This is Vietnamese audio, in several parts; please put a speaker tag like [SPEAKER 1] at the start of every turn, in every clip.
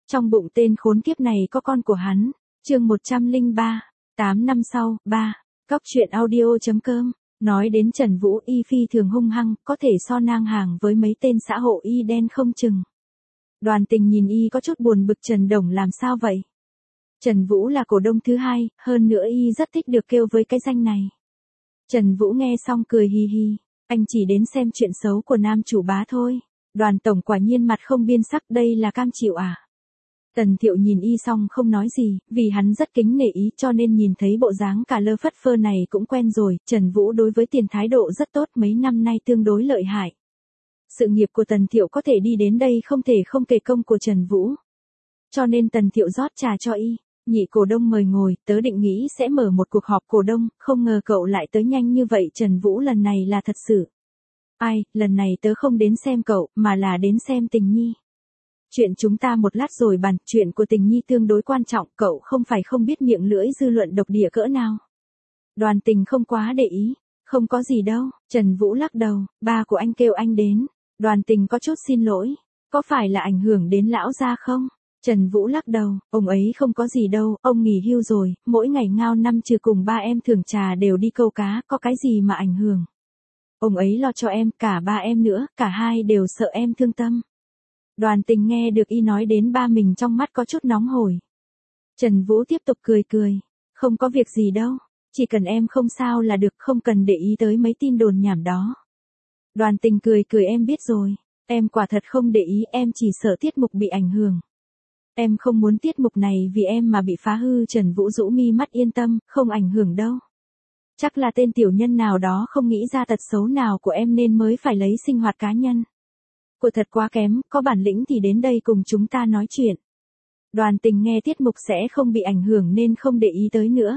[SPEAKER 1] Trong bụng tên khốn kiếp này có con của hắn. Chương 103, 8 năm sau, 3. Cóc truyện audio.com. Nói đến Trần Vũ y phi thường hung hăng, có thể so ngang hàng với mấy tên xã hội y đen không chừng. Đoàn Tình nhìn y có chút buồn bực Trần Đồng làm sao vậy? Trần Vũ là cổ đông thứ hai, hơn nữa y rất thích được kêu với cái danh này. Trần Vũ nghe xong cười hi hi, anh chỉ đến xem chuyện xấu của nam chủ bá thôi. Đoàn tổng quả nhiên mặt không biên sắc, đây là cam chịu à? Tần Thiệu nhìn y xong không nói gì, vì hắn rất kính nể ý cho nên nhìn thấy bộ dáng cả lơ phất phơ này cũng quen rồi. Trần Vũ đối với tiền thái độ rất tốt, mấy năm nay tương đối lợi hại. Sự nghiệp của Tần Thiệu có thể đi đến đây không thể không kể công của Trần Vũ. Cho nên Tần Thiệu rót trà cho y. Nhị cổ đông mời ngồi, tớ định nghĩ sẽ mở một cuộc họp cổ đông, không ngờ cậu lại tới nhanh như vậy. Trần Vũ lần này là thật sự. Ai, lần này tớ không đến xem cậu, mà là đến xem Tình Nhi. Chuyện chúng ta một lát rồi bàn, chuyện của Tình Nhi tương đối quan trọng, cậu không phải không biết miệng lưỡi dư luận độc địa cỡ nào. Đoàn Tình không quá để ý, không có gì đâu. Trần Vũ lắc đầu, ba của anh kêu anh đến. Đoàn Tình có chút xin lỗi, có phải là ảnh hưởng đến lão gia không? Trần Vũ lắc đầu, ông ấy không có gì đâu, ông nghỉ hưu rồi, mỗi ngày ngao năm trừ cùng ba em thưởng trà đều đi câu cá, có cái gì mà ảnh hưởng. Ông ấy lo cho em, cả ba em nữa, cả hai đều sợ em thương tâm. Đoàn Tình nghe được y nói đến ba mình trong mắt có chút nóng hổi. Trần Vũ tiếp tục cười cười, không có việc gì đâu, chỉ cần em không sao là được, không cần để ý tới mấy tin đồn nhảm đó. Đoàn Tình cười cười, em biết rồi, em quả thật không để ý, em chỉ sợ tiết mục bị ảnh hưởng. Em không muốn tiết mục này vì em mà bị phá hư. Trần Vũ rũ mi mắt, yên tâm, không ảnh hưởng đâu. Chắc là tên tiểu nhân nào đó không nghĩ ra tật xấu nào của em nên mới phải lấy sinh hoạt cá nhân. Của thật quá kém, có bản lĩnh thì đến đây cùng chúng ta nói chuyện. Đoàn Tình nghe tiết mục sẽ không bị ảnh hưởng nên không để ý tới nữa.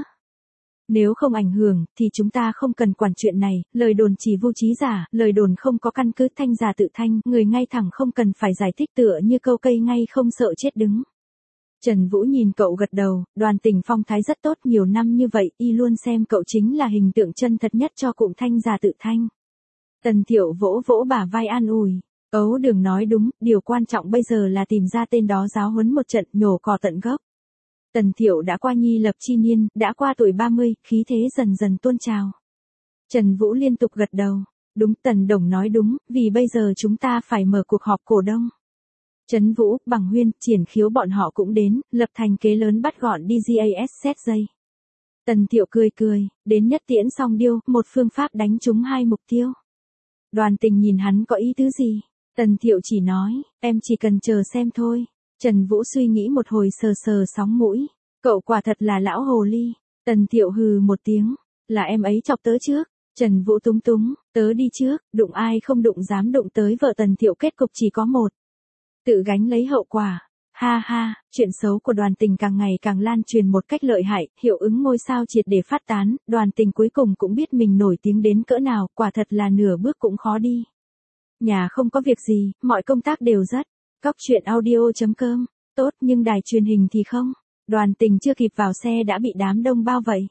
[SPEAKER 1] Nếu không ảnh hưởng, thì chúng ta không cần quản chuyện này, lời đồn chỉ vô trí giả, lời đồn không có căn cứ, thanh giả tự thanh, người ngay thẳng không cần phải giải thích, tựa như câu cây ngay không sợ chết đứng. Trần Vũ nhìn cậu gật đầu, Đoàn Tình phong thái rất tốt, nhiều năm như vậy, y luôn xem cậu chính là hình tượng chân thật nhất cho cụm thanh giả tự thanh. Tần Thiệu vỗ vỗ bả vai an ủi, Ấu đừng nói đúng, điều quan trọng bây giờ là tìm ra tên đó giáo huấn một trận, nhổ cỏ tận gốc. Tần Thiệu đã qua nhi lập chi niên, đã qua tuổi 30, khí thế dần dần tuôn trào. Trần Vũ liên tục gật đầu, đúng, Tần Đồng nói đúng, vì bây giờ chúng ta phải mở cuộc họp cổ đông. Trấn Vũ, Bằng Huyên, Triển Khiếu bọn họ cũng đến, lập thành kế lớn bắt gọn DGAS xét dây. Tần Thiệu cười cười, đến nhất tiễn song điêu, một phương pháp đánh trúng hai mục tiêu. Đoàn Tình nhìn hắn có ý tứ gì? Tần Thiệu chỉ nói, em chỉ cần chờ xem thôi. Trần Vũ suy nghĩ một hồi, sờ sờ sóng mũi. Cậu quả thật là lão hồ ly. Tần Thiệu hừ một tiếng, là em ấy chọc tớ trước. Trần Vũ túng túng, tớ đi trước, đụng ai không đụng dám đụng tới vợ Tần Thiệu, kết cục chỉ có một. Tự gánh lấy hậu quả. Ha ha, chuyện xấu của Đoàn Tình càng ngày càng lan truyền một cách lợi hại, hiệu ứng ngôi sao triệt để phát tán, Đoàn Tình cuối cùng cũng biết mình nổi tiếng đến cỡ nào, quả thật là nửa bước cũng khó đi. Nhà không có việc gì, mọi công tác đều rất. Cóc truyện audio.com, tốt nhưng đài truyền hình thì không. Đoàn Tình chưa kịp vào xe đã bị đám đông bao vây.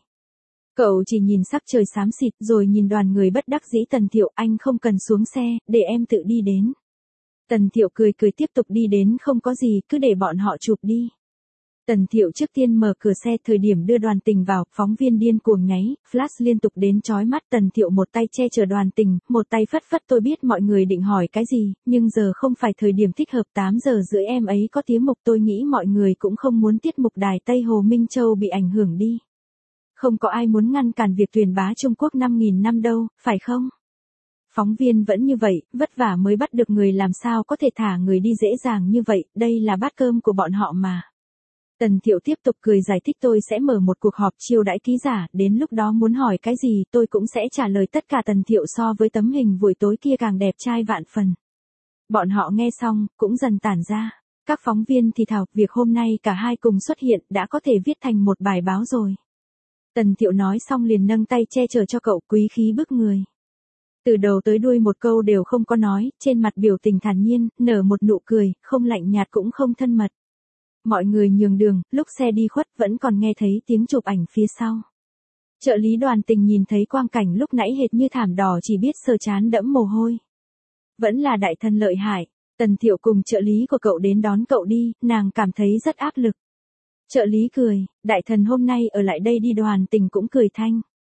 [SPEAKER 1] Cậu chỉ nhìn sắc trời xám xịt rồi nhìn đoàn người bất đắc dĩ. Tần Thiệu, anh không cần xuống xe, để em tự đi đến. Tần Thiệu cười cười tiếp tục đi đến, không có gì, cứ để bọn họ chụp đi. Tần Thiệu trước tiên mở cửa xe, thời điểm đưa Đoàn Tình vào, phóng viên điên cuồng nháy, flash liên tục đến chói mắt. Tần Thiệu một tay che chở Đoàn Tình, một tay phất phất, tôi biết mọi người định hỏi cái gì, nhưng giờ không phải thời điểm thích hợp, 8 giờ rưỡi em ấy có tiết mục, tôi nghĩ mọi người cũng không muốn tiết mục đài Tây Hồ Minh Châu bị ảnh hưởng đi. Không có ai muốn ngăn cản việc truyền bá Trung Quốc 5.000 năm đâu, phải không? Phóng viên vẫn như vậy, vất vả mới bắt được người, làm sao có thể thả người đi dễ dàng như vậy, đây là bát cơm của bọn họ mà. Tần Thiệu tiếp tục cười giải thích, tôi sẽ mở một cuộc họp chiêu đãi ký giả, đến lúc đó muốn hỏi cái gì tôi cũng sẽ trả lời tất cả. Tần Thiệu so với tấm hình buổi tối kia càng đẹp trai vạn phần. Bọn họ nghe xong, cũng dần tản ra. Các phóng viên thì thào, việc hôm nay cả hai cùng xuất hiện đã có thể viết thành một bài báo rồi. Tần Thiệu nói xong liền nâng tay che chở cho cậu, quý khí bức người. Từ đầu tới đuôi một câu đều không có nói, trên mặt biểu tình thản nhiên, nở một nụ cười, không lạnh nhạt cũng không thân mật. Mọi người nhường đường, lúc xe đi khuất vẫn còn nghe thấy tiếng chụp ảnh phía sau. Trợ lý Đoàn Tình nhìn thấy quang cảnh lúc nãy hệt như thảm đỏ, chỉ biết sờ trán đẫm mồ hôi. Vẫn là đại thần lợi hại, Tần Thiệu cùng trợ lý của cậu đến đón cậu đi, nàng cảm thấy rất áp lực. Trợ lý cười, đại thần hôm nay ở lại đây đi. Đoàn Tình cũng cười thanh.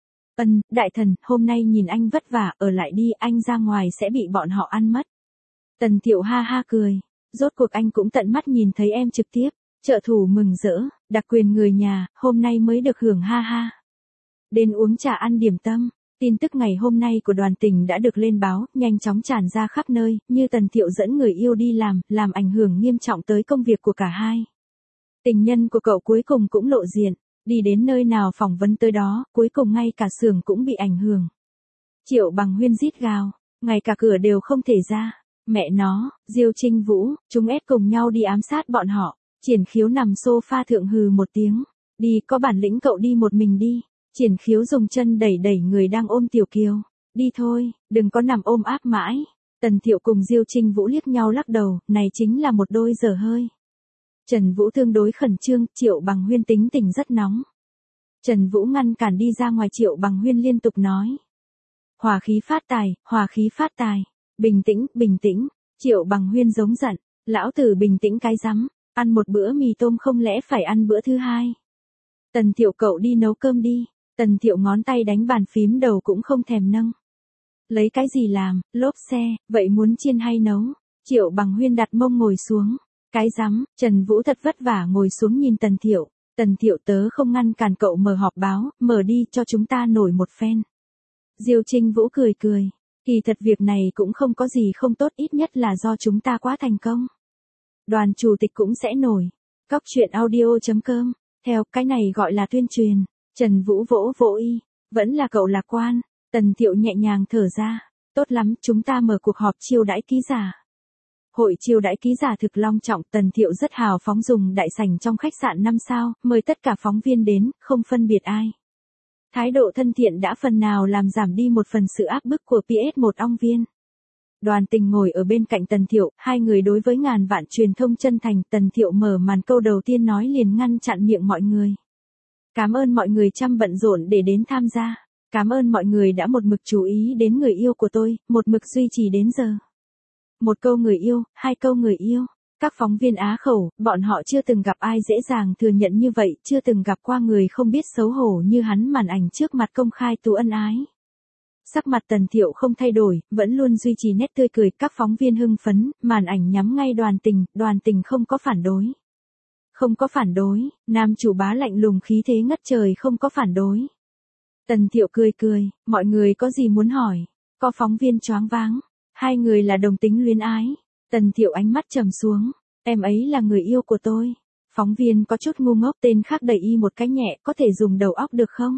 [SPEAKER 1] Đại thần, hôm nay nhìn anh vất vả, ở lại đi, anh ra ngoài sẽ bị bọn họ ăn mất. Tần Thiệu ha ha cười, rốt cuộc anh cũng tận mắt nhìn thấy em trực tiếp. Trợ thủ mừng rỡ, đặc quyền người nhà, hôm nay mới được hưởng ha ha. Đến uống trà ăn điểm tâm. Tin tức ngày hôm nay của Đoàn Tình đã được lên báo, nhanh chóng tràn ra khắp nơi, như Tần Thiệu dẫn người yêu đi làm ảnh hưởng nghiêm trọng tới công việc của cả hai. Tình nhân của cậu cuối cùng cũng lộ diện, đi đến nơi nào phỏng vấn tới đó, cuối cùng ngay cả xưởng cũng bị ảnh hưởng. Triệu Bằng Huyên rít gào, ngay cả cửa đều không thể ra. Mẹ nó, Diêu Trinh Vũ, chúng ép cùng nhau đi ám sát bọn họ. Triển Khiếu nằm sofa thượng hừ một tiếng. Đi, có bản lĩnh cậu đi một mình đi. Triển Khiếu dùng chân đẩy đẩy người đang ôm Tiểu Kiều. Đi thôi, đừng có nằm ôm áp mãi. Tần Thiệu cùng Diêu Trinh Vũ liếc nhau lắc đầu, này chính là một đôi dở hơi. Trần Vũ tương đối khẩn trương, Triệu Bằng Huyên tính tình rất nóng. Trần Vũ ngăn cản đi ra ngoài. Triệu Bằng Huyên liên tục nói. Hòa khí phát tài. Bình tĩnh, bình tĩnh. Triệu Bằng Huyên giống giận. Lão tử bình tĩnh cái rắm. Ăn một bữa mì tôm không lẽ phải ăn bữa thứ hai. Tần Thiệu cậu đi nấu cơm đi. Tần Thiệu ngón tay đánh bàn phím đầu cũng không thèm nâng. Lấy cái gì làm, lốp xe, vậy muốn chiên hay nấu? Triệu Bằng Huyên đặt mông ngồi xuống. Cái rắm, Trần Vũ thật vất vả ngồi xuống nhìn Tần Thiệu. Tần Thiệu tớ không ngăn cản cậu mở họp báo, mở đi cho chúng ta nổi một phen. Diêu Trinh Vũ cười cười. Kỳ thật việc này cũng không có gì không tốt, ít nhất là do chúng ta quá thành công. Đoàn chủ tịch cũng sẽ nổi. Cóc truyện audio.com. Theo, cái này gọi là tuyên truyền. Trần Vũ vỗ vỗ y. Vẫn là cậu lạc quan. Tần Thiệu nhẹ nhàng thở ra. Tốt lắm, chúng ta mở cuộc họp chiêu đãi ký giả. Hội chiêu đãi ký giả thực long trọng. Tần Thiệu rất hào phóng dùng đại sảnh trong khách sạn 5 sao, mời tất cả phóng viên đến, không phân biệt ai. Thái độ thân thiện đã phần nào làm giảm đi một phần sự áp bức của PS1 ong viên. Đoàn Tình ngồi ở bên cạnh Tần Thiệu, hai người đối với ngàn vạn truyền thông chân thành. Tần Thiệu mở màn câu đầu tiên nói liền ngăn chặn miệng mọi người. Cảm ơn mọi người chăm bận rộn để đến tham gia. Cảm ơn mọi người đã một mực chú ý đến người yêu của tôi, một mực duy trì đến giờ. Một câu người yêu, hai câu người yêu. Các phóng viên á khẩu, bọn họ chưa từng gặp ai dễ dàng thừa nhận như vậy, chưa từng gặp qua người không biết xấu hổ như hắn màn ảnh trước mặt công khai tú ân ái. Sắc mặt Tần Thiệu không thay đổi, vẫn luôn duy trì nét tươi cười. Các phóng viên hưng phấn, màn ảnh nhắm ngay Đoàn Tình không có phản đối. Không có phản đối, nam chủ bá lạnh lùng khí thế ngất trời không có phản đối. Tần Thiệu cười cười, mọi người có gì muốn hỏi? Có phóng viên choáng váng. Hai người là đồng tính luyến ái. Tần Thiệu ánh mắt trầm xuống. Em ấy là người yêu của tôi. Phóng viên có chút ngu ngốc, tên khác đẩy y một cái nhẹ, có thể dùng đầu óc được không?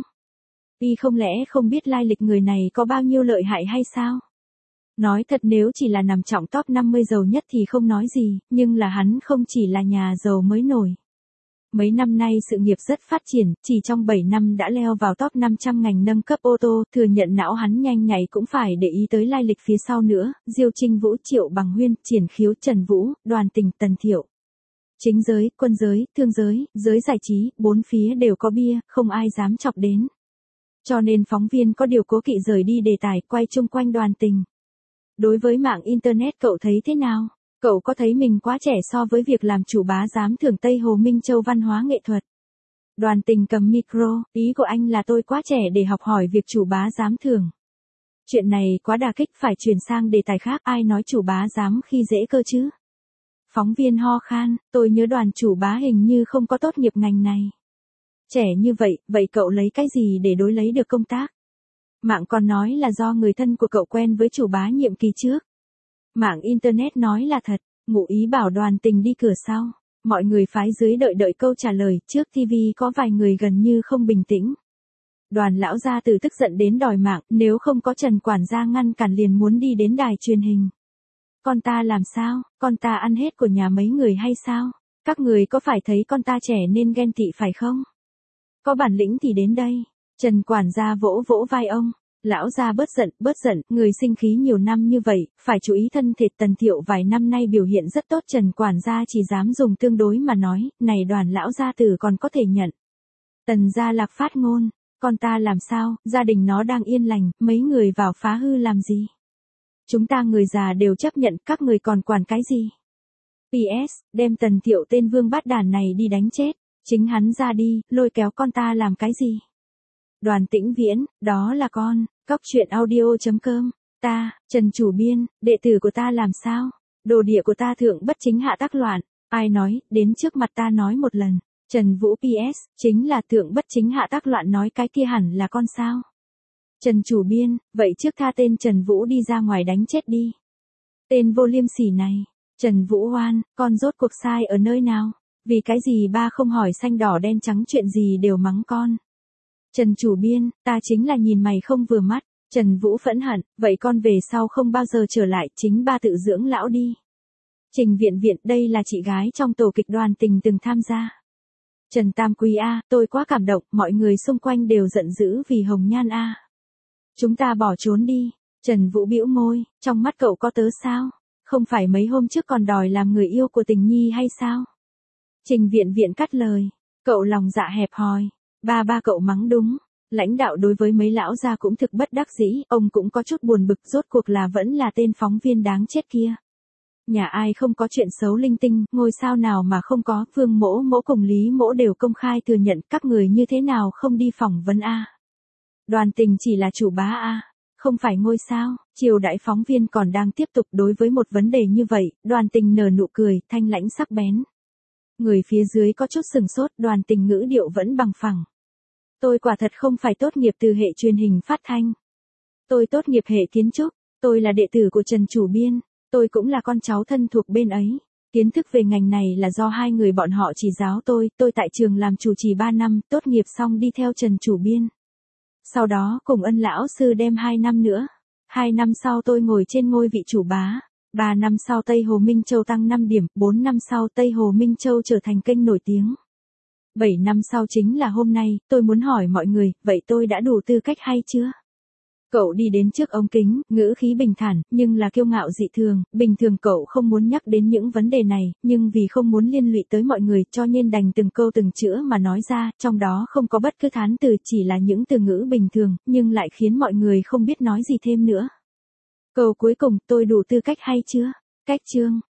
[SPEAKER 1] Y không lẽ không biết lai lịch người này có bao nhiêu lợi hại hay sao? Nói thật, nếu chỉ là nằm trong top 50 giàu nhất thì không nói gì, nhưng là hắn không chỉ là nhà giàu mới nổi. Mấy năm nay sự nghiệp rất phát triển, chỉ trong 7 năm đã leo vào top 500 ngành nâng cấp ô tô, thừa nhận não hắn nhanh nhạy cũng phải để ý tới lai lịch phía sau nữa. Diêu Trinh Vũ, Triệu Bằng Huyên, Triển Khiếu, Trần Vũ, Đoàn Tình, Tần Thiệu. Chính giới, quân giới, thương giới, giới giải trí, bốn phía đều có bia, không ai dám chọc đến. Cho nên phóng viên có điều cố kỵ rời đi đề tài, quay chung quanh Đoàn Tình. Đối với mạng Internet cậu thấy thế nào? Cậu có thấy mình quá trẻ so với việc làm chủ bá giám thưởng Tây Hồ Minh Châu văn hóa nghệ thuật? Đoàn Tình cầm micro, ý của anh là tôi quá trẻ để học hỏi việc chủ bá giám thưởng. Chuyện này quá đả kích, phải chuyển sang đề tài khác, ai nói chủ bá dám khi dễ cơ chứ? Phóng viên ho khan, tôi nhớ Đoàn chủ bá hình như không có tốt nghiệp ngành này. Trẻ như vậy, vậy cậu lấy cái gì để đối lấy được công tác? Mạng còn nói là do người thân của cậu quen với chủ bá nhiệm kỳ trước. Mạng Internet nói là thật, ngụ ý bảo Đoàn Tình đi cửa sau. Mọi người phái dưới đợi câu trả lời, trước TV có vài người gần như không bình tĩnh. Đoàn lão gia từ tức giận đến đòi mạng, nếu không có Trần quản gia ngăn cản liền muốn đi đến đài truyền hình. Con ta làm sao, con ta ăn hết của nhà mấy người hay sao? Các người có phải thấy con ta trẻ nên ghen tị phải không? Có bản lĩnh thì đến đây. Trần quản gia vỗ vỗ vai ông. Lão gia bớt giận, người sinh khí nhiều năm như vậy, phải chú ý thân thể. Tần Thiệu vài năm nay biểu hiện rất tốt, Trần quản gia chỉ dám dùng tương đối mà nói, này Đoàn lão gia tử còn có thể nhận. Tần gia Lạc phát ngôn, con ta làm sao, gia đình nó đang yên lành, mấy người vào phá hư làm gì? Chúng ta người già đều chấp nhận, các người còn quản cái gì? PS, đem Tần Thiệu tên vương bát đàn này đi đánh chết. Chính hắn ra đi, lôi kéo con ta làm cái gì? Đoàn Tĩnh Viễn, đó là con. Cóc truyện audio.com. Ta, Trần chủ biên, đệ tử của ta làm sao? Đồ địa của ta thượng bất chính hạ tác loạn. Ai nói, đến trước mặt ta nói một lần. Trần Vũ PS, chính là thượng bất chính hạ tác loạn, nói cái kia hẳn là con sao? Trần chủ biên, vậy trước tha tên Trần Vũ đi ra ngoài đánh chết đi. Tên vô liêm sỉ này. Trần Vũ Hoan, con rốt cuộc sai ở nơi nào? Vì cái gì ba không hỏi xanh đỏ đen trắng, chuyện gì đều mắng con? Trần chủ biên, ta chính là nhìn mày không vừa mắt. Trần Vũ phẫn hận, vậy con về sau không bao giờ trở lại, chính ba tự dưỡng lão đi. Trình Viện Viện, đây là chị gái trong tổ kịch Đoàn Tình từng tham gia. Trần Tam Quý A, tôi quá cảm động, mọi người xung quanh đều giận dữ vì Hồng Nhan A. Chúng ta bỏ trốn đi. Trần Vũ bĩu môi, trong mắt cậu có tớ sao? Không phải mấy hôm trước còn đòi làm người yêu của Tình Nhi hay sao? Trình Viện Viện cắt lời, cậu lòng dạ hẹp hòi, ba cậu mắng đúng. Lãnh đạo đối với mấy lão gia cũng thực bất đắc dĩ, ông cũng có chút buồn bực, rốt cuộc là vẫn là tên phóng viên đáng chết kia. Nhà ai không có chuyện xấu linh tinh, ngôi sao nào mà không có, Vương Mỗ Mỗ cùng Lý Mỗ đều công khai thừa nhận, các người như thế nào không đi phỏng vấn A. Đoàn Tình chỉ là chủ bá A, không phải ngôi sao. Triều đại phóng viên còn đang tiếp tục đối với một vấn đề như vậy, Đoàn Tình nở nụ cười, thanh lãnh sắc bén. Người phía dưới có chút sừng sốt, Đoàn Tình ngữ điệu vẫn bằng phẳng. Tôi quả thật không phải tốt nghiệp từ hệ truyền hình phát thanh. Tôi tốt nghiệp hệ kiến trúc, tôi là đệ tử của Trần chủ biên, tôi cũng là con cháu thân thuộc bên ấy. Kiến thức về ngành này là do hai người bọn họ chỉ giáo tôi tại trường làm chủ trì 3 năm, tốt nghiệp xong đi theo Trần chủ biên. Sau đó cùng Ân lão sư đem 2 năm nữa. 2 năm sau tôi ngồi trên ngôi vị chủ bá. 3 năm sau Tây Hồ Minh Châu tăng 5 điểm, 4 năm sau Tây Hồ Minh Châu trở thành kênh nổi tiếng. 7 năm sau chính là hôm nay, tôi muốn hỏi mọi người, vậy tôi đã đủ tư cách hay chưa? Cậu đi đến trước ống kính, ngữ khí bình thản, nhưng là kiêu ngạo dị thường, bình thường cậu không muốn nhắc đến những vấn đề này, nhưng vì không muốn liên lụy tới mọi người cho nên đành từng câu từng chữ mà nói ra, trong đó không có bất cứ thán từ, chỉ là những từ ngữ bình thường, nhưng lại khiến mọi người không biết nói gì thêm nữa. Câu cuối cùng, tôi đủ tư cách hay chưa? Cách chương.